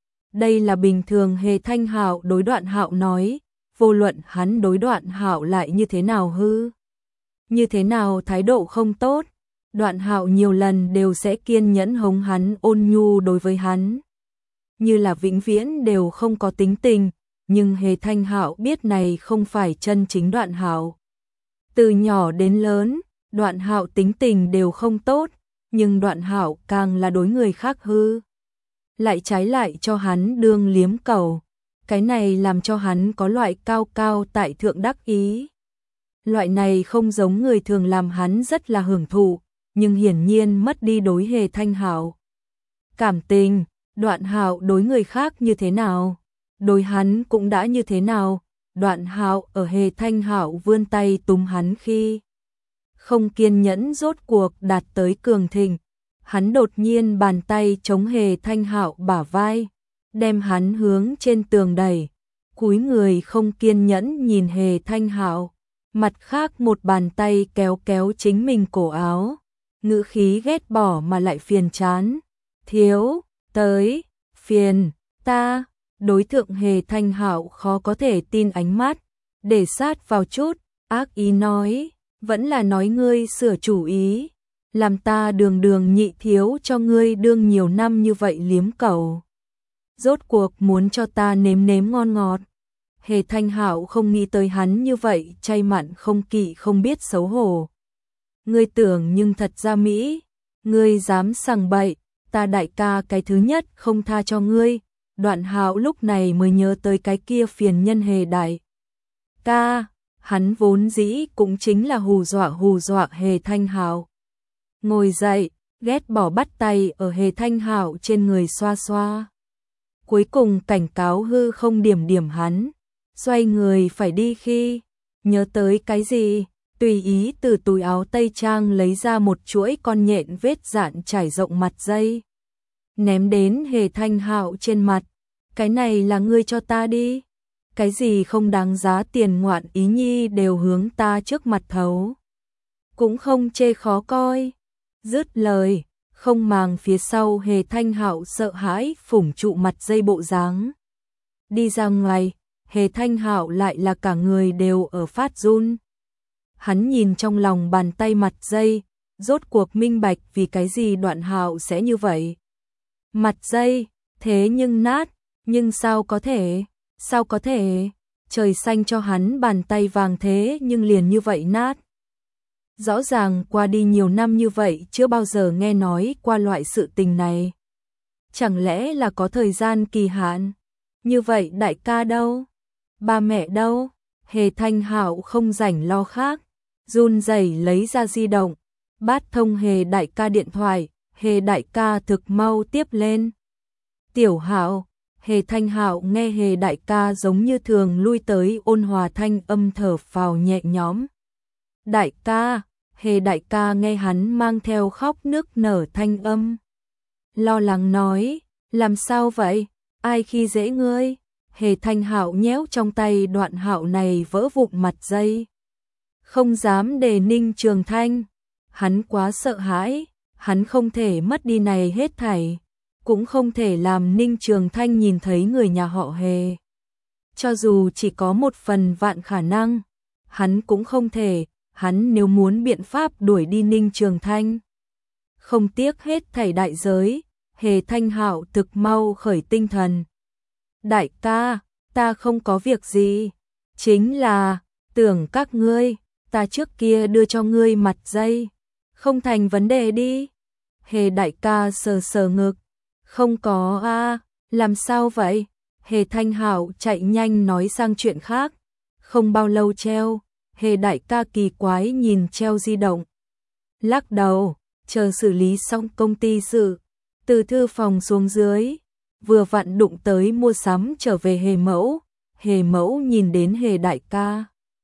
Đây là bình thường Hề Thanh Hạo đối Đoạn Hạo nói, vô luận hắn đối Đoạn Hạo lại như thế nào hư, như thế nào thái độ không tốt, Đoạn Hạo nhiều lần đều sẽ kiên nhẫn hống hắn, ôn nhu đối với hắn, như là vĩnh viễn đều không có tính tình. Nhưng Hề Thanh Hạo biết này không phải chân chính Đoạn Hạo. Từ nhỏ đến lớn, Đoạn Hạo tính tình đều không tốt, nhưng Đoạn Hạo càng là đối người khác hư, lại trái lại cho hắn đương liếm cầu. Cái này làm cho hắn có loại cao cao tại thượng đắc ý. Loại này không giống người thường làm hắn rất là hưởng thụ, nhưng hiển nhiên mất đi đối Hề Thanh Hạo. Cảm tình, Đoạn Hạo đối người khác như thế nào, đối hắn cũng đã như thế nào. Đoạn Hạo ở Hề Thanh Hạo vươn tay túm hắn khi không kiên nhẫn rốt cuộc đạt tới cường thịnh, hắn đột nhiên bàn tay chống Hề Thanh Hạo bả vai, đem hắn hướng trên tường đẩy, cúi người không kiên nhẫn nhìn Hề Thanh Hạo, mặt khác một bàn tay kéo kéo chính mình cổ áo, ngữ khí ghét bỏ mà lại phiền chán. Thiếu, tới, phiền, ta. Đối tượng Hề Thanh Hạo khó có thể tin ánh mắt, để sát vào chút, ác ý nói, vẫn là nói ngươi sửa chủ ý, làm ta đường đường nhị thiếu cho ngươi đương nhiều năm như vậy liếm cầu. Rốt cuộc muốn cho ta nếm nếm ngon ngọt. Hề Thanh Hạo không nghĩ tới hắn như vậy, chay mặn không kỵ không biết xấu hổ. Ngươi tưởng nhưng thật ra Mỹ, ngươi dám sằng bậy, ta đại ca cái thứ nhất không tha cho ngươi. Đoạn Hạo lúc này mới nhớ tới cái kia phiền nhân Hề đại ca, hắn vốn dĩ cũng chính là hù dọa hù dọa Hề Thanh Hạo. Ngồi dậy, ghét bỏ bắt tay ở Hề Thanh Hạo trên người xoa xoa. Cuối cùng cảnh cáo hư không điểm điểm hắn, xoay người phải đi khi nhớ tới cái gì, tùy ý từ túi áo tây trang lấy ra một chuỗi con nhện vết dạn trải rộng mặt dây, ném đến Hề Thanh Hạo trên mặt. Cái này là ngươi cho ta đi, cái gì không đáng giá tiền ngoạn ý nhi đều hướng ta trước mặt thấu, cũng không chê khó coi. Dứt lời, không màng phía sau Hề Thanh Hạo sợ hãi phủng trụ mặt dây bộ dáng. Đi ra ngoài, Hề Thanh Hạo lại là cả người đều ở phát run. Hắn nhìn trong lòng bàn tay mặt dây, rốt cuộc minh bạch vì cái gì Đoạn Hạo sẽ như vậy. Mặt dây, thế nhưng nát, nhưng sao có thể, sao có thể, trời xanh cho hắn bàn tay vàng thế nhưng liền như vậy nát. Rõ ràng qua đi nhiều năm như vậy chưa bao giờ nghe nói qua loại sự tình này. Chẳng lẽ là có thời gian kỳ hạn? Như vậy đại ca đâu? Ba mẹ đâu? Hề Thanh Hạo không rảnh lo khác, run rẩy lấy ra di động, bát thông Hề đại ca điện thoại. Hề đại ca thực mau tiếp lên. Tiểu Hạo. Hề Thanh Hạo nghe Hề đại ca giống như thường lui tới ôn hòa thanh âm thở phào nhẹ nhõm. Đại ca. Hề đại ca nghe hắn mang theo khóc nức nở thanh âm, lo lắng nói, làm sao vậy, ai khi dễ ngươi? Hề Thanh Hạo nhéo trong tay Đoạn Hạo này vỡ vụn mặt dây, không dám đề Ninh Trường Thanh, hắn quá sợ hãi, hắn không thể mất đi này hết thảy, cũng không thể làm Ninh Trường Thanh nhìn thấy người nhà họ Hề. Cho dù chỉ có một phần vạn khả năng, hắn cũng không thể. Hắn nếu muốn biện pháp đuổi đi Ninh Trường Thanh, không tiếc hết thảy đại giới, Hề Thanh Hạo thực mau khởi tinh thần. Đại ca, ta không có việc gì, chính là, tưởng các ngươi, ta trước kia đưa cho ngươi mặt dây, không thành vấn đề đi. Hề đại ca sờ sờ ngực, không có a, làm sao vậy? Hề Thanh Hạo chạy nhanh nói sang chuyện khác, không bao lâu treo, Hề đại ca kỳ quái nhìn treo di động. Lắc đầu, chờ xử lý xong công ty sự, từ thư phòng xuống dưới, vừa vặn đụng tới mua sắm trở về Hề mẫu, Hề mẫu nhìn đến Hề đại ca.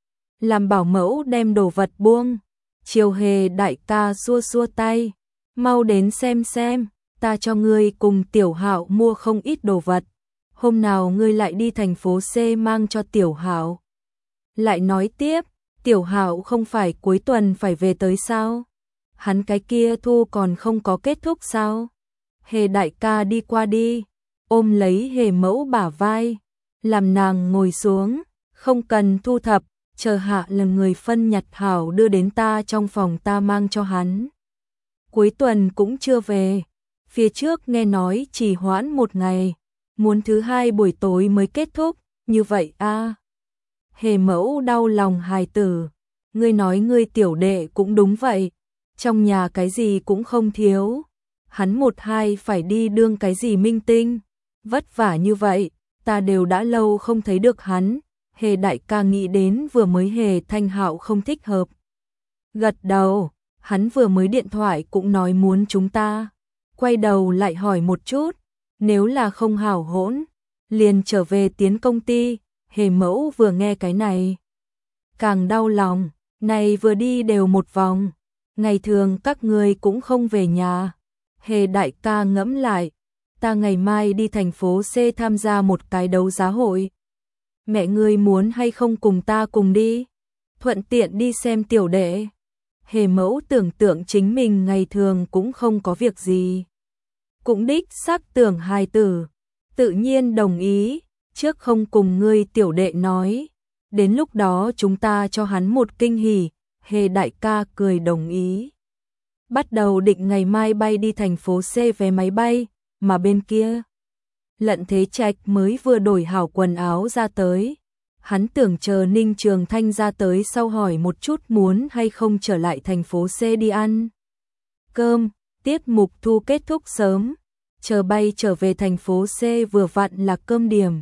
Làm bảo mẫu đem đồ vật buông, chiều Hề đại ca xua xua tay, mau đến xem xem, ta cho ngươi cùng Tiểu Hạo mua không ít đồ vật, hôm nào ngươi lại đi thành phố C mang cho Tiểu Hạo. Lại nói tiếp, Tiểu Hạo không phải cuối tuần phải về tới sao? Hắn cái kia thu còn không có kết thúc sao? Hề đại ca đi qua đi, ôm lấy Hề mẫu bả vai, làm nàng ngồi xuống, không cần thu thập, chờ hạ là người phân nhặt hảo đưa đến ta trong phòng ta mang cho hắn. Cuối tuần cũng chưa về, phía trước nghe nói chỉ hoãn một ngày, muốn thứ hai buổi tối mới kết thúc, như vậy a. À. Hề mẫu đau lòng hài tử, ngươi nói ngươi tiểu đệ cũng đúng vậy, trong nhà cái gì cũng không thiếu, hắn một hai phải đi đương cái gì minh tinh, vất vả như vậy, ta đều đã lâu không thấy được hắn. Hề đại ca nghĩ đến vừa mới Hề Thanh Hạo không thích hợp. Gật đầu, hắn vừa mới điện thoại cũng nói muốn chúng ta. Quay đầu lại hỏi một chút, nếu là không hảo hỗn, liền trở về tiến công ty. Hề mẫu vừa nghe cái này, càng đau lòng, này vừa đi đều một vòng, ngày thường các người cũng không về nhà. Hề đại ca ngẫm lại, ta ngày mai đi thành phố C tham gia một cái đấu giá hội. Mẹ ngươi muốn hay không cùng ta cùng đi, thuận tiện đi xem tiểu đệ. Hề mẫu tưởng tượng chính mình ngày thường cũng không có việc gì, cũng đích xác tưởng hài tử, tự nhiên đồng ý, trước không cùng ngươi tiểu đệ nói, đến lúc đó chúng ta cho hắn một kinh hỉ. Hề đại ca cười đồng ý. Bắt đầu định ngày mai bay đi thành phố C vé máy bay, mà bên kia Lận Thế Trạch mới vừa đổi hảo quần áo ra tới. Hắn tưởng chờ Ninh Trường Thanh ra tới sau hỏi một chút muốn hay không trở lại thành phố C đi ăn cơm. Tiết mục thu kết thúc sớm, chờ bay trở về thành phố C vừa vặn là cơm điểm.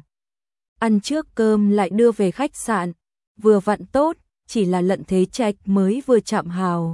Ăn trước cơm lại đưa về khách sạn, vừa vặn tốt, chỉ là Lận Thế Trạch mới vừa chạm hào.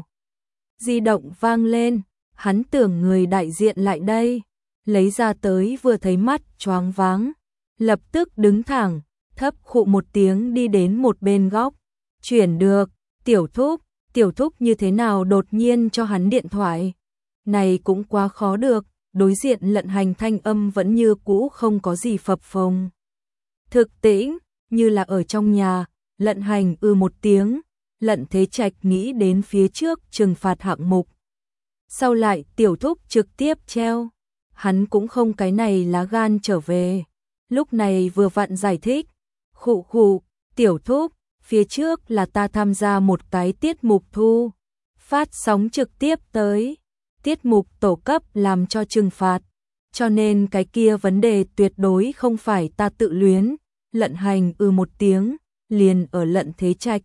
Di động vang lên, hắn tưởng người đại diện lại đây, lấy ra tới vừa thấy mắt choáng váng, lập tức đứng thẳng, thấp khụ một tiếng đi đến một bên góc. Chuyển được, tiểu thúc, tiểu thúc như thế nào đột nhiên cho hắn điện thoại. Này cũng quá khó được, đối diện Lận Hành thanh âm vẫn như cũ không có gì phập phồng. Thực tĩnh, như là ở trong nhà. Lận Hành ư một tiếng, Lận Thế Trạch nghĩ đến phía trước trừng phạt hạng mục. Sau lại tiểu thúc trực tiếp treo, hắn cũng không cái này lá gan trở về. Lúc này vừa vặn giải thích, khụ khụ, tiểu thúc, phía trước là ta tham gia một cái tiết mục thu, phát sóng trực tiếp tới, tiết mục tổ cấp làm cho trừng phạt, cho nên cái kia vấn đề tuyệt đối không phải ta tự luyến. Lận Hành ư một tiếng, liền ở Lận Thế Trạch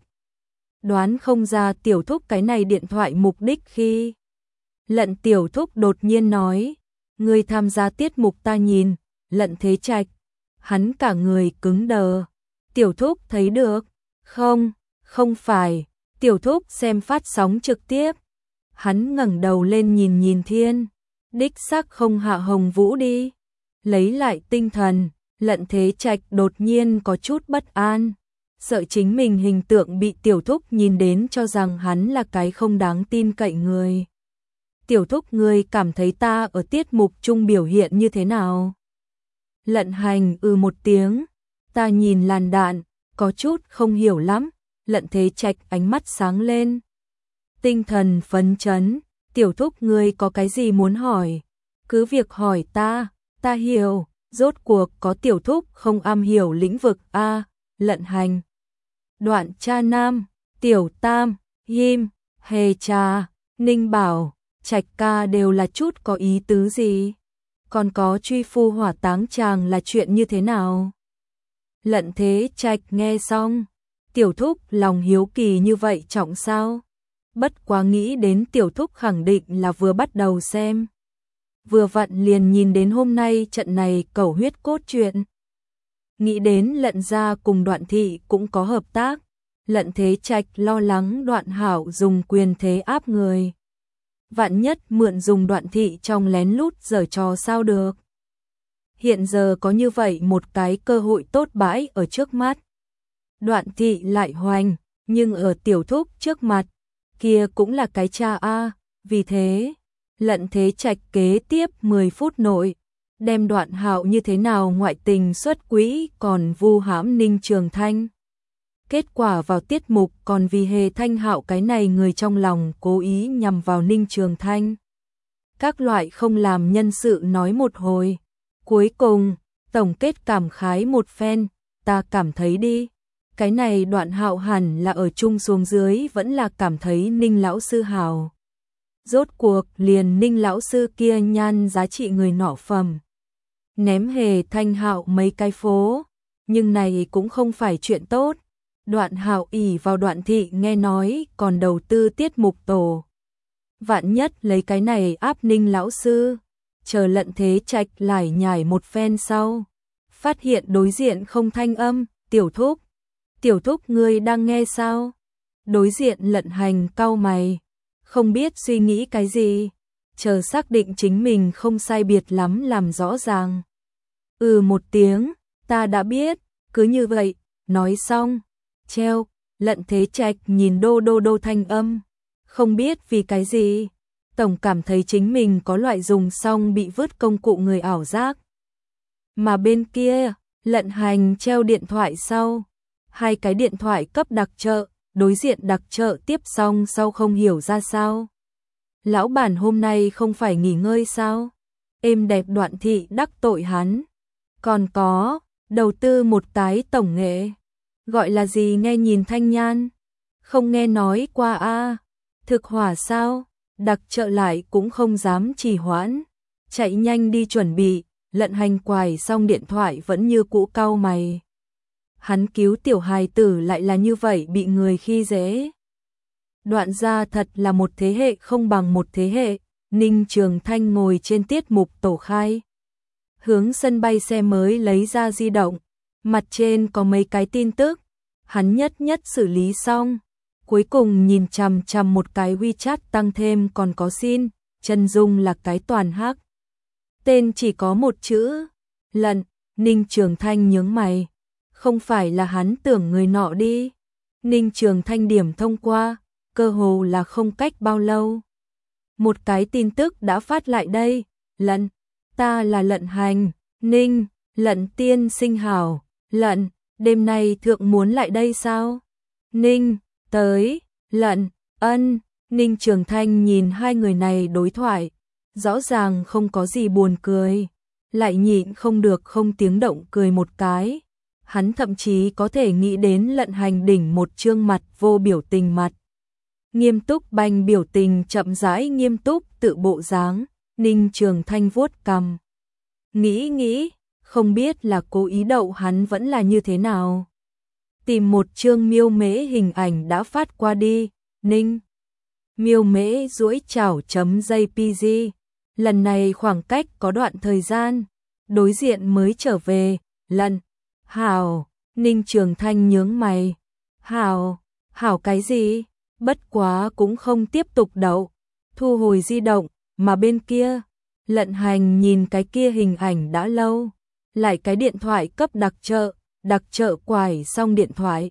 đoán không ra tiểu thúc cái này điện thoại mục đích khi Lận tiểu thúc đột nhiên nói, người tham gia tiết mục ta nhìn. Lận Thế Trạch, hắn cả người cứng đờ. Tiểu thúc thấy được? Không, không phải. Tiểu thúc xem phát sóng trực tiếp. Hắn ngẩng đầu lên nhìn nhìn thiên, đích xác không Hạ Hồng Vũ đi. Lấy lại tinh thần, Lận Thế Trạch đột nhiên có chút bất an, sợ chính mình hình tượng bị tiểu thúc nhìn đến cho rằng hắn là cái không đáng tin cậy người. Tiểu thúc, ngươi cảm thấy ta ở tiết mục chung biểu hiện như thế nào? Lận Hành ư một tiếng, ta nhìn làn đạn, có chút không hiểu lắm. Lận Thế Trạch ánh mắt sáng lên, tinh thần phấn chấn. Tiểu thúc, ngươi có cái gì muốn hỏi, cứ việc hỏi ta, ta hiểu. Rốt cuộc có tiểu thúc không am hiểu lĩnh vực a. Lận Hành, Đoạn Cha Nam, Tiểu Tam, Him, Hề Trà, Ninh Bảo, Trạch ca đều là chút có ý tứ gì? Còn có truy phu hỏa táng chàng là chuyện như thế nào? Lận Thế Trạch nghe xong, tiểu thúc lòng hiếu kỳ như vậy trọng sao? Bất quá nghĩ đến tiểu thúc khẳng định là vừa bắt đầu xem. Vừa vặn liền nhìn đến hôm nay trận này cầu huyết cốt truyện. Nghĩ đến Lận gia cùng Đoạn thị cũng có hợp tác, Lận Thế Trạch lo lắng Đoạn Hảo dùng quyền thế áp người. Vạn nhất mượn dùng Đoạn thị trong lén lút giở trò sao được. Hiện giờ có như vậy một cái cơ hội tốt bãi ở trước mắt. Đoạn thị lại hoành, nhưng ở tiểu thúc trước mặt, kia cũng là cái cha a, vì thế, Lận Thế Trạch kế tiếp mười phút nội, đem Đoạn Hạo như thế nào ngoại tình xuất quỹ còn vu hãm Ninh Trường Thanh. Kết quả vào tiết mục còn vì Hề Thanh Hạo cái này người trong lòng cố ý nhằm vào Ninh Trường Thanh. Các loại không làm nhân sự nói một hồi. Cuối cùng, tổng kết cảm khái một phen, ta cảm thấy đi. Cái này Đoạn Hạo hẳn là ở chung xuống dưới vẫn là cảm thấy Ninh lão sư hào. Rốt cuộc liền Ninh lão sư kia nhan giá trị người nọ phẩm. Ném Hề Thanh Hạo mấy cái phố, nhưng này cũng không phải chuyện tốt. Đoạn Hạo ỷ vào Đoạn thị nghe nói còn đầu tư tiết mục tổ. Vạn nhất lấy cái này áp Ninh lão sư, chờ Lận Thế Trạch lải nhải một phen sau, phát hiện đối diện không thanh âm, tiểu thúc. Tiểu thúc ngươi đang nghe sao? Đối diện Lận Hành cau mày, không biết suy nghĩ cái gì, chờ xác định chính mình không sai biệt lắm làm rõ ràng. Ừ một tiếng, ta đã biết, cứ như vậy, nói xong, treo, Lận Thế Trạch nhìn đô đô đô thanh âm, không biết vì cái gì, tổng cảm thấy chính mình có loại dùng xong bị vứt công cụ người ảo giác. Mà bên kia, Lận Hành treo điện thoại sau, hai cái điện thoại cấp đặc trợ, đối diện đặc trợ tiếp xong sau không hiểu ra sao. Lão bản hôm nay không phải nghỉ ngơi sao? Êm đẹp Đoạn thị đắc tội hắn. Còn có, đầu tư một cái tổng nghệ. Gọi là gì nghe nhìn thanh nhan? Không nghe nói qua a. Thực hỏa sao? Đặc trợ lại cũng không dám trì hoãn. Chạy nhanh đi chuẩn bị, Lận Hành quài xong điện thoại vẫn như cũ cau mày. Hắn cứu tiểu hài tử lại là như vậy bị người khi dễ. Đoạn gia thật là một thế hệ không bằng một thế hệ. Ninh Trường Thanh ngồi trên tiết mục tổ khai. Hướng sân bay xe mới lấy ra di động. Mặt trên có mấy cái tin tức. Hắn nhất nhất xử lý xong. Cuối cùng nhìn chằm chằm một cái WeChat tăng thêm còn có xin. Chân dung là cái toàn hắc. Tên chỉ có một chữ. Lận. Ninh Trường Thanh nhướng mày. Không phải là hắn tưởng người nọ đi. Ninh Trường Thanh điểm thông qua, cơ hồ là không cách bao lâu. Một cái tin tức đã phát lại đây, Lận, ta là Lận Hành, Ninh, Lận tiên sinh hảo, Lận, đêm nay thượng muốn lại đây sao? Ninh, tới, Lận, ân, Ninh Trường Thanh nhìn hai người này đối thoại, rõ ràng không có gì buồn cười, lại nhịn không được không tiếng động cười một cái. Hắn thậm chí có thể nghĩ đến Lận Hành đỉnh một trương mặt vô biểu tình mặt. Nghiêm túc banh biểu tình chậm rãi nghiêm túc tự bộ dáng, Ninh Trường Thanh vuốt cằm. Nghĩ nghĩ, không biết là cố ý đậu hắn vẫn là như thế nào. Tìm một chương miêu mễ hình ảnh đã phát qua đi, Ninh. Miêu mễ duỗi chảo chấm jpg. Lần này khoảng cách có đoạn thời gian, đối diện mới trở về, Lận. Hảo, Ninh Trường Thanh nhướng mày. Hảo, hảo cái gì? Bất quá cũng không tiếp tục đậu. Thu hồi di động, mà bên kia, Lận Hành nhìn cái kia hình ảnh đã lâu. Lại cái điện thoại cấp đặc trợ, đặc trợ quải xong điện thoại.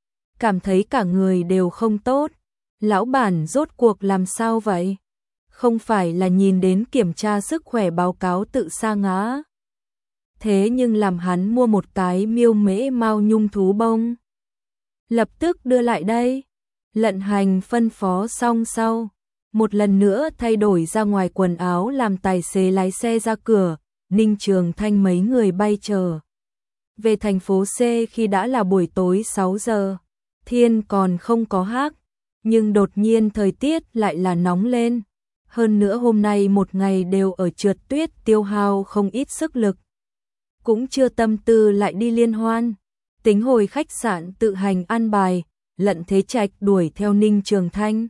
Cảm thấy cả người đều không tốt. Lão bản rốt cuộc làm sao vậy? Không phải là nhìn đến kiểm tra sức khỏe báo cáo tự sa ngã. Thế nhưng làm hắn mua một cái miêu mễ mao nhung thú bông. Lập tức đưa lại đây. Lận Hành phân phó xong sau. Một lần nữa thay đổi ra ngoài quần áo làm tài xế lái xe ra cửa. Ninh Trường Thanh mấy người bay chờ. Về thành phố C khi đã là buổi tối sáu giờ. Thiên còn không có hắc. Nhưng đột nhiên thời tiết lại là nóng lên. Hơn nữa hôm nay một ngày đều ở trượt tuyết tiêu hao không ít sức lực. Cũng chưa tâm tư lại đi liên hoan. Tính hồi khách sạn tự hành ăn bài, Lận Thế Trạch đuổi theo Ninh Trường Thanh.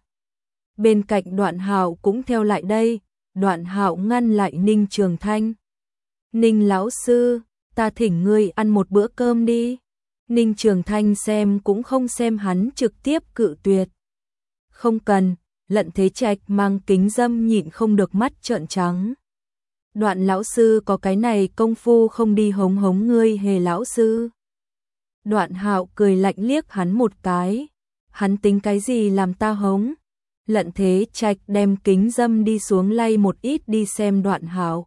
Bên cạnh Đoạn Hạo cũng theo lại đây, Đoạn Hạo ngăn lại Ninh Trường Thanh. Ninh lão sư, ta thỉnh ngươi ăn một bữa cơm đi. Ninh Trường Thanh xem cũng không xem hắn trực tiếp cự tuyệt. Không cần, Lận Thế Trạch mang kính dâm nhịn không được mắt trợn trắng. Đoạn lão sư có cái này công phu không đi hống hống ngươi hề lão sư. Đoạn Hạo cười lạnh liếc hắn một cái. Hắn tính cái gì làm ta hống? Lận Thế Trạch đem kính dâm đi xuống lay một ít đi xem Đoạn Hạo.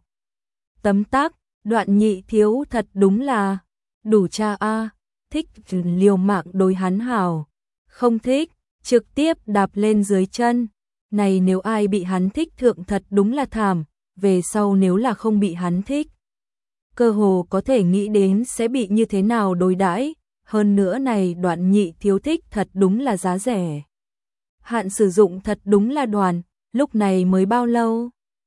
Tấm tắc, Đoạn nhị thiếu thật đúng là đủ cha a, thích liều mạng đối hắn hảo, không thích trực tiếp đạp lên dưới chân. Này nếu ai bị hắn thích thượng thật đúng là thảm, về sau nếu là không bị hắn thích, cơ hồ có thể nghĩ đến sẽ bị như thế nào đối đãi. Hơn nữa này Đoạn nhị thiếu thích thật đúng là giá rẻ. Hạn sử dụng thật đúng là đoàn, lúc này mới bao lâu?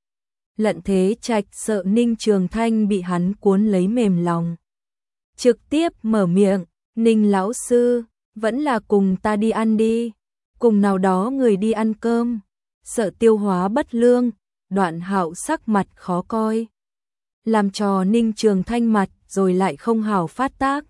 Lận Thế Trạch sợ Ninh Trường Thanh bị hắn cuốn lấy mềm lòng. Trực tiếp mở miệng, Ninh lão sư, vẫn là cùng ta đi ăn đi. Cùng nào đó người đi ăn cơm. Sợ tiêu hóa bất lương, Đoạn Hạo sắc mặt khó coi. Làm trò Ninh Trường Thanh mặt rồi lại không hảo phát tác.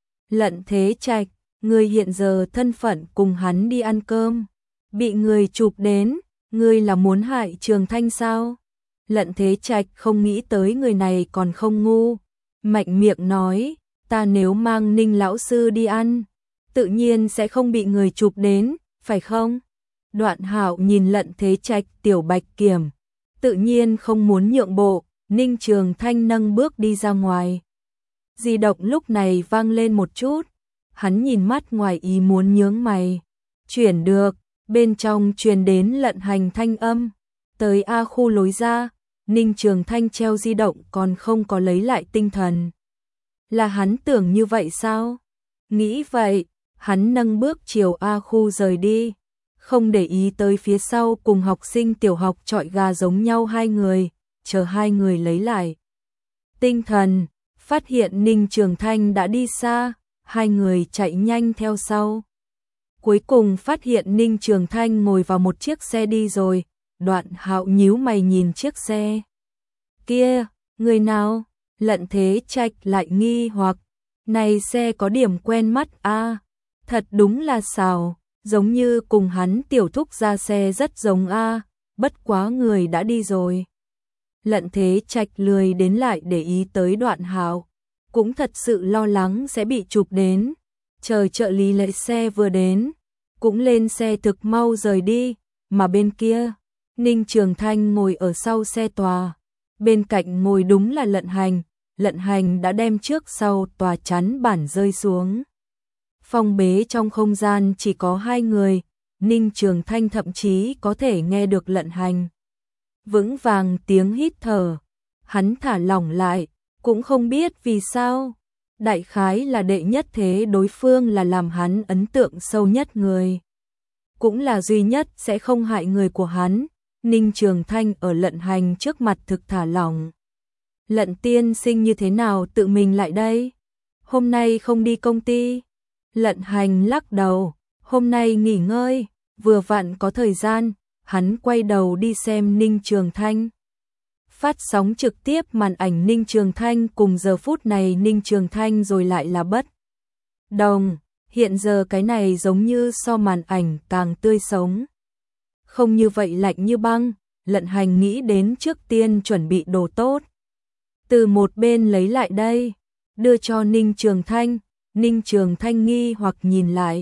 Lận Thế Trạch, người hiện giờ thân phận cùng hắn đi ăn cơm. Bị người chụp đến, ngươi là muốn hại Trường Thanh sao? Lận Thế Trạch không nghĩ tới người này còn không ngu. Mạnh miệng nói, ta nếu mang Ninh lão sư đi ăn, tự nhiên sẽ không bị người chụp đến, phải không? Đoạn Hạo nhìn Lận Thế Trạch tiểu bạch kiểm, tự nhiên không muốn nhượng bộ. Ninh Trường Thanh nâng bước đi ra ngoài. Di động lúc này vang lên một chút, hắn nhìn mắt ngoài ý muốn nhướng mày. Chuyển được, bên trong truyền đến Lận Hành thanh âm. Tới A khu lối ra, Ninh Trường Thanh treo di động còn không có lấy lại tinh thần. Là hắn tưởng như vậy sao? Nghĩ vậy, hắn nâng bước chiều A khu rời đi. Không để ý tới phía sau cùng học sinh tiểu học chọi gà giống nhau hai người, chờ hai người lấy lại tinh thần, phát hiện Ninh Trường Thanh đã đi xa, hai người chạy nhanh theo sau. Cuối cùng phát hiện Ninh Trường Thanh ngồi vào một chiếc xe đi rồi. Đoạn Hạo nhíu mày nhìn chiếc xe kia, người nào? Lận Thế Trạch lại nghi hoặc, này xe có điểm quen mắt a, à, thật đúng là xào, giống như cùng hắn tiểu thúc ra xe rất giống a, à, bất quá người đã đi rồi. Lận Thế Trạch lười đến lại để ý tới Đoạn Hạo, cũng thật sự lo lắng sẽ bị chụp đến. Chờ trợ lý lấy xe vừa đến, cũng lên xe thực mau rời đi, mà bên kia, Ninh Trường Thanh ngồi ở sau xe tòa, bên cạnh ngồi đúng là Lận Hành. Lận Hành đã đem trước sau tòa chắn bản rơi xuống. Phòng bế trong không gian chỉ có hai người, Ninh Trường Thanh thậm chí có thể nghe được Lận Hành vững vàng tiếng hít thở. Hắn thả lỏng lại, cũng không biết vì sao. Đại khái là đệ nhất thế đối phương là làm hắn ấn tượng sâu nhất người, cũng là duy nhất sẽ không hại người của hắn. Ninh Trường Thanh ở Lận Hành trước mặt thực thả lỏng. Lận tiên sinh như thế nào tự mình lại đây? Hôm nay không đi công ty. Lận Hành lắc đầu, hôm nay nghỉ ngơi, vừa vặn có thời gian. Hắn quay đầu đi xem Ninh Trường Thanh. Phát sóng trực tiếp màn ảnh Ninh Trường Thanh cùng giờ phút này Ninh Trường Thanh rồi lại là bất đồng. Hiện giờ cái này giống như so màn ảnh càng tươi sống. Không như vậy lạnh như băng. Lận Hành nghĩ đến trước tiên chuẩn bị đồ tốt, từ một bên lấy lại đây, đưa cho Ninh Trường Thanh. Ninh Trường Thanh nghi hoặc nhìn lại.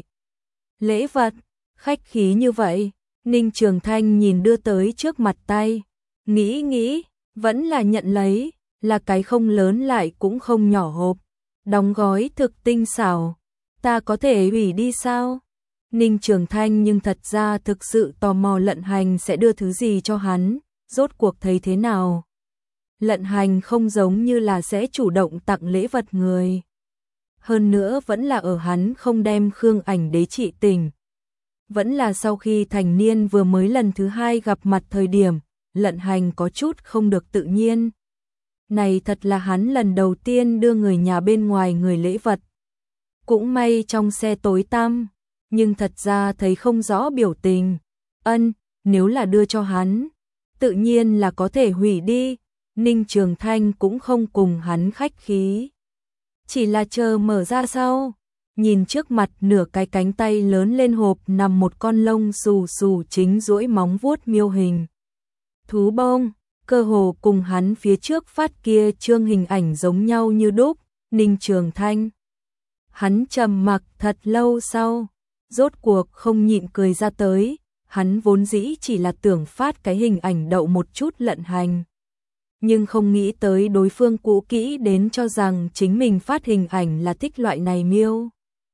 Lễ vật, khách khí như vậy. Ninh Trường Thanh nhìn đưa tới trước mặt tay, nghĩ nghĩ, vẫn là nhận lấy, là cái không lớn lại cũng không nhỏ hộp, đóng gói thực tinh xảo. Ta có thể hủy đi sao? Ninh Trường Thanh nhưng thật ra thực sự tò mò Lận Hành sẽ đưa thứ gì cho hắn, rốt cuộc thấy thế nào. Lận Hành không giống như là sẽ chủ động tặng lễ vật người. Hơn nữa vẫn là ở hắn không đem Khương Ảnh Đế trị tình. Vẫn là sau khi thành niên vừa mới lần thứ hai gặp mặt thời điểm, Lận Hành có chút không được tự nhiên. Này thật là hắn lần đầu tiên đưa người nhà bên ngoài người lễ vật. Cũng may trong xe tối tăm, nhưng thật ra thấy không rõ biểu tình. Ân, nếu là đưa cho hắn, tự nhiên là có thể hủy đi. Ninh Trường Thanh cũng không cùng hắn khách khí. Chỉ là chờ mở ra sau, nhìn trước mặt nửa cái cánh tay lớn lên hộp nằm một con lông xù xù chính duỗi móng vuốt miêu hình. Thú bông, cơ hồ cùng hắn phía trước phát kia trương hình ảnh giống nhau như đúc. Ninh Trường Thanh. Hắn trầm mặc thật lâu sau, rốt cuộc không nhịn cười ra tới. Hắn vốn dĩ chỉ là tưởng phát cái hình ảnh đậu một chút Lận Hành, nhưng không nghĩ tới đối phương cũ kỹ đến cho rằng chính mình phát hình ảnh là thích loại này miêu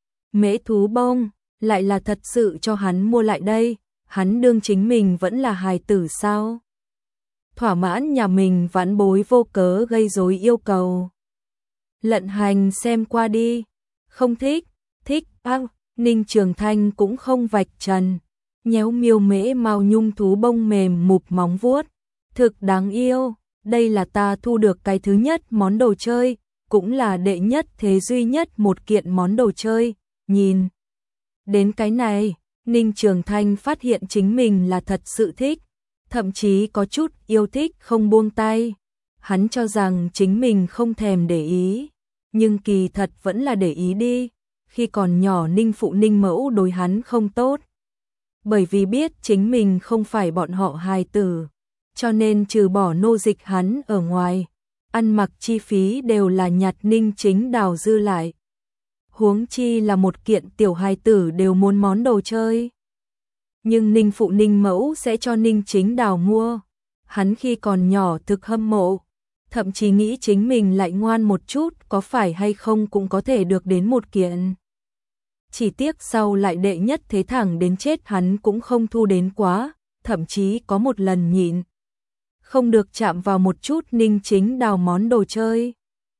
mễ thú bông, lại là thật sự cho hắn mua lại đây. Hắn đương chính mình vẫn là hài tử sao? Thỏa mãn nhà mình vãn bối vô cớ gây rối yêu cầu. Lận Hành xem qua đi, không thích, thích, ác. Ninh Trường Thanh cũng không vạch trần, nhéo miêu mễ màu nhung thú bông mềm mụp móng vuốt, thực đáng yêu. Đây là ta thu được cái thứ nhất món đồ chơi, cũng là đệ nhất thế duy nhất một kiện món đồ chơi. Nhìn đến cái này, Ninh Trường Thanh phát hiện chính mình là thật sự thích, thậm chí có chút yêu thích không buông tay. Hắn cho rằng chính mình không thèm để ý, nhưng kỳ thật vẫn là để ý đi. Khi còn nhỏ Ninh phụ Ninh mẫu đối hắn không tốt, bởi vì biết chính mình không phải bọn họ hài tử, cho nên trừ bỏ nô dịch hắn ở ngoài, ăn mặc chi phí đều là nhặt Ninh Chính Đào dư lại. Huống chi là một kiện tiểu hài tử đều muốn món đồ chơi. Nhưng Ninh phụ Ninh mẫu sẽ cho Ninh Chính Đào mua. Hắn khi còn nhỏ thực hâm mộ, thậm chí nghĩ chính mình lại ngoan một chút có phải hay không cũng có thể được đến một kiện. Chỉ tiếc sau lại đệ nhất thế thẳng đến chết hắn cũng không thu đến quá, thậm chí có một lần nhịn không được chạm vào một chút Ninh Chính Đào món đồ chơi.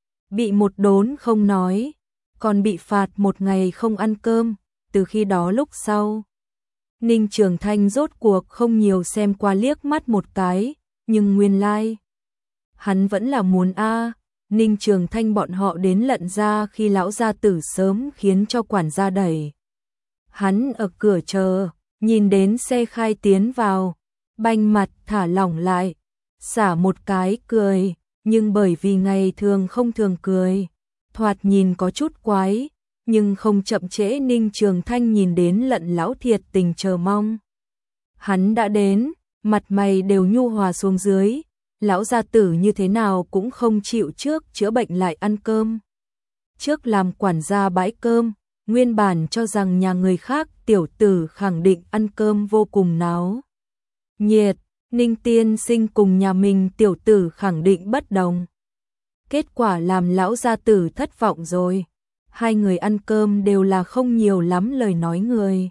Bị một đốn không nói, còn bị phạt một ngày không ăn cơm. Từ khi đó lúc sau, Ninh Trường Thanh rốt cuộc không nhiều xem qua liếc mắt một cái, nhưng nguyên lai like, hắn vẫn là muốn a. À. Ninh Trường Thanh bọn họ đến Lận gia khi lão gia tử sớm khiến cho quản gia đẩy. Hắn ở cửa chờ, nhìn đến xe khai tiến vào, banh mặt thả lỏng lại, xả một cái cười, nhưng bởi vì ngày thường không thường cười, thoạt nhìn có chút quái, nhưng không chậm trễ Ninh Trường Thanh nhìn đến Lận lão thiệt tình chờ mong. Hắn đã đến, mặt mày đều nhu hòa xuống dưới. Lão gia tử như thế nào cũng không chịu trước chữa bệnh lại ăn cơm. Trước làm quản gia bãi cơm, nguyên bản cho rằng nhà người khác tiểu tử khẳng định ăn cơm vô cùng náo nhiệt, Ninh tiên sinh cùng nhà mình tiểu tử khẳng định bất đồng. Kết quả làm lão gia tử thất vọng rồi. Hai người ăn cơm đều là không nhiều lắm lời nói người.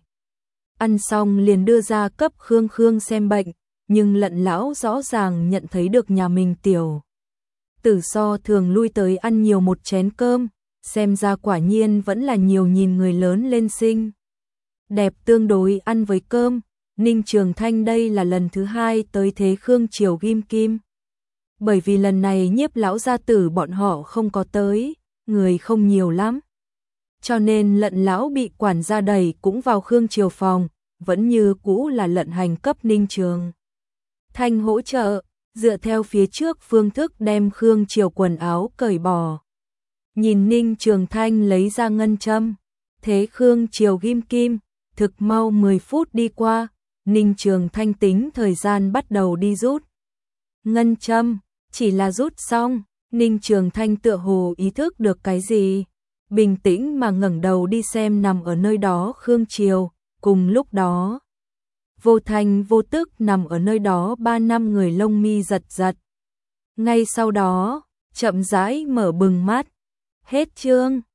Ăn xong liền đưa ra cấp Khương Khương xem bệnh. Nhưng Lận lão rõ ràng nhận thấy được nhà mình tiểu tử so thường lui tới ăn nhiều một chén cơm, xem ra quả nhiên vẫn là nhiều nhìn người lớn lên xinh đẹp tương đối ăn với cơm. Ninh Trường Thanh đây là lần thứ hai tới thế Khương Triều Ghim Kim, bởi vì lần này Nhiếp lão gia tử bọn họ không có tới, người không nhiều lắm, cho nên Lận lão bị quản gia đẩy cũng vào Khương Triều phòng, vẫn như cũ là Lận Hành cấp Ninh Trường Thanh hỗ trợ, dựa theo phía trước phương thức đem Khương Triều quần áo cởi bỏ. Nhìn Ninh Trường Thanh lấy ra ngân châm, thế Khương Triều ghim kim, thực mau mười phút đi qua, Ninh Trường Thanh tính thời gian bắt đầu đi rút. Ngân châm, chỉ là rút xong, Ninh Trường Thanh tựa hồ ý thức được cái gì, bình tĩnh mà ngẩng đầu đi xem nằm ở nơi đó Khương Triều, cùng lúc đó vô thành vô tức nằm ở nơi đó ba năm người lông mi giật giật. Ngay sau đó, chậm rãi mở bừng mắt. Hết chương.